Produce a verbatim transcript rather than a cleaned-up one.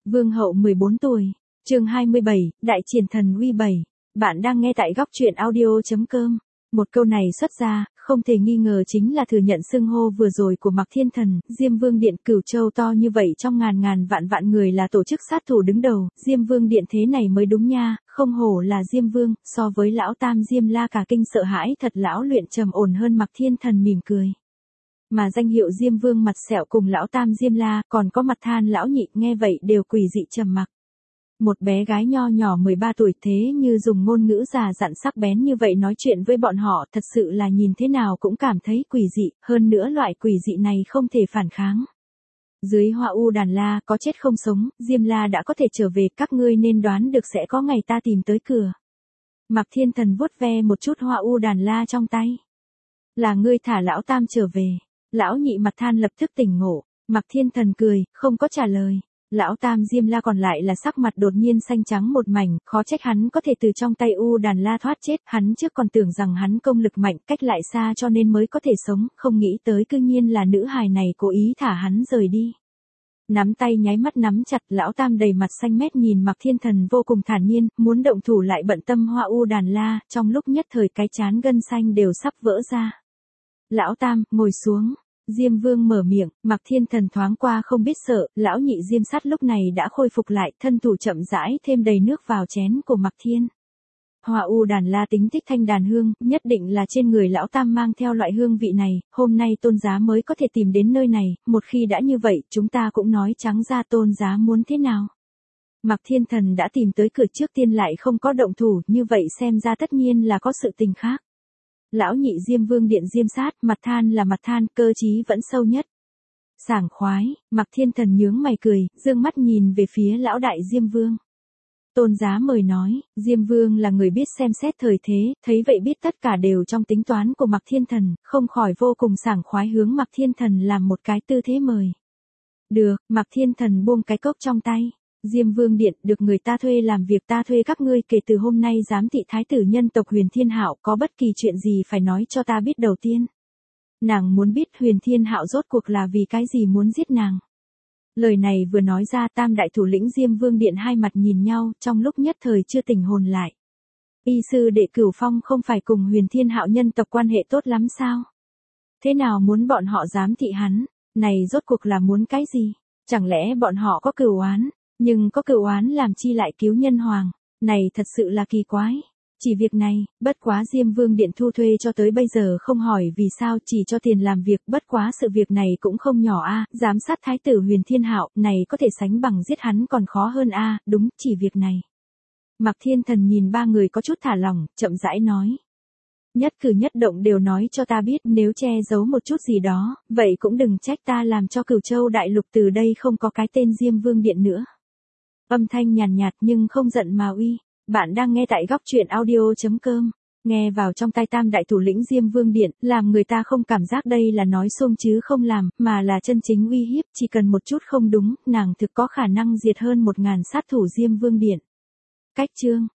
Vương hậu mười bốn tuổi. Chương hai mươi bảy, Đại triển thần uy bảy. Bạn đang nghe tại góc truyện audio chấm com. Một câu này xuất ra, không thể nghi ngờ chính là thừa nhận xưng hô vừa rồi của Mạc Thiên Thần. Diêm Vương Điện Cửu Châu to như vậy trong ngàn ngàn vạn vạn người là tổ chức sát thủ đứng đầu, Diêm Vương Điện thế này mới đúng nha, không hổ là Diêm Vương, so với lão Tam Diêm La cả kinh sợ hãi thật. Lão Luyện trầm ổn hơn Mạc Thiên Thần mỉm cười. Mà danh hiệu Diêm Vương mặt sẹo cùng lão Tam Diêm La, còn có Mặt Than lão nhị, nghe vậy đều quỷ dị trầm mặc. Một bé gái nho nhỏ mười ba tuổi thế như dùng ngôn ngữ già dặn sắc bén như vậy nói chuyện với bọn họ, thật sự là nhìn thế nào cũng cảm thấy quỷ dị, hơn nữa loại quỷ dị này không thể phản kháng. Dưới Hoa U Đàn La, có chết không sống, Diêm La đã có thể trở về, các ngươi nên đoán được sẽ có ngày ta tìm tới cửa. Mạc Thiên Thần vuốt ve một chút Hoa U Đàn La trong tay. Là ngươi thả lão Tam trở về. Lão nhị Mặt Than lập tức tỉnh ngộ. Mạc Thiên Thần cười, không có trả lời. Lão Tam Diêm La còn lại là sắc mặt đột nhiên xanh trắng một mảnh, khó trách hắn có thể từ trong tay U Đàn La thoát chết, hắn trước còn tưởng rằng hắn công lực mạnh, cách lại xa cho nên mới có thể sống, không nghĩ tới cư nhiên là nữ hài này cố ý thả hắn rời đi. Nắm tay nháy mắt nắm chặt, lão Tam đầy mặt xanh mét nhìn Mạc Thiên Thần vô cùng thản nhiên, muốn động thủ lại bận tâm Hoa U Đàn La, trong lúc nhất thời cái trán gân xanh đều sắp vỡ ra. Lão Tam, ngồi xuống. Diêm Vương mở miệng, Mạc Thiên Thần thoáng qua không biết sợ, lão nhị Diêm Sắt lúc này đã khôi phục lại, thân thủ chậm rãi thêm đầy nước vào chén của Mạc Thiên. Hoa U Đàn La tính thích thanh đàn hương, nhất định là trên người lão Tam mang theo loại hương vị này, hôm nay Tôn Giá mới có thể tìm đến nơi này, một khi đã như vậy, chúng ta cũng nói trắng ra Tôn Giá muốn thế nào. Mạc Thiên Thần đã tìm tới cửa trước tiên lại không có động thủ, như vậy xem ra tất nhiên là có sự tình khác. Lão nhị Diêm Vương Điện Diêm Sát, Mặt Than là Mặt Than, cơ trí vẫn sâu nhất. Sảng khoái, Mạc Thiên Thần nhướng mày cười, dương mắt nhìn về phía lão đại Diêm Vương. Tôn Giá mời nói, Diêm Vương là người biết xem xét thời thế, thấy vậy biết tất cả đều trong tính toán của Mạc Thiên Thần, không khỏi vô cùng sảng khoái hướng Mạc Thiên Thần làm một cái tư thế mời. Được, Mạc Thiên Thần buông cái cốc trong tay. Diêm Vương Điện, được người ta thuê làm việc, ta thuê các ngươi kể từ hôm nay giám thị thái tử nhân tộc Huyền Thiên Hạo, có bất kỳ chuyện gì phải nói cho ta biết đầu tiên. Nàng muốn biết Huyền Thiên Hạo rốt cuộc là vì cái gì muốn giết nàng. Lời này vừa nói ra, tam đại thủ lĩnh Diêm Vương Điện hai mặt nhìn nhau, trong lúc nhất thời chưa tỉnh hồn lại. Y sư đệ Cửu Phong không phải cùng Huyền Thiên Hạo nhân tộc quan hệ tốt lắm sao? Thế nào muốn bọn họ giám thị hắn, này rốt cuộc là muốn cái gì? Chẳng lẽ bọn họ có cửu oán? Nhưng có cửu oán làm chi lại cứu nhân hoàng, này thật sự là kỳ quái. Chỉ việc này, bất quá Diêm Vương Điện thu thuê cho tới bây giờ không hỏi vì sao, chỉ cho tiền làm việc, bất quá sự việc này cũng không nhỏ a, giám sát thái tử Huyền Thiên Hạo, này có thể sánh bằng giết hắn còn khó hơn a, đúng, chỉ việc này. Mạc Thiên Thần nhìn ba người có chút thả lỏng, chậm rãi nói. Nhất cử nhất động đều nói cho ta biết, nếu che giấu một chút gì đó, vậy cũng đừng trách ta làm cho Cửu Châu đại lục từ đây không có cái tên Diêm Vương Điện nữa. Âm thanh nhàn nhạt, nhạt nhưng không giận mà uy. Bạn đang nghe tại góc truyện audio chấm com. Nghe vào trong tai tam đại thủ lĩnh Diêm Vương Điện, làm người ta không cảm giác đây là nói xuông chứ không làm, mà là chân chính uy hiếp, chỉ cần một chút không đúng, nàng thực có khả năng diệt hơn một ngàn sát thủ Diêm Vương Điện. Cách chương.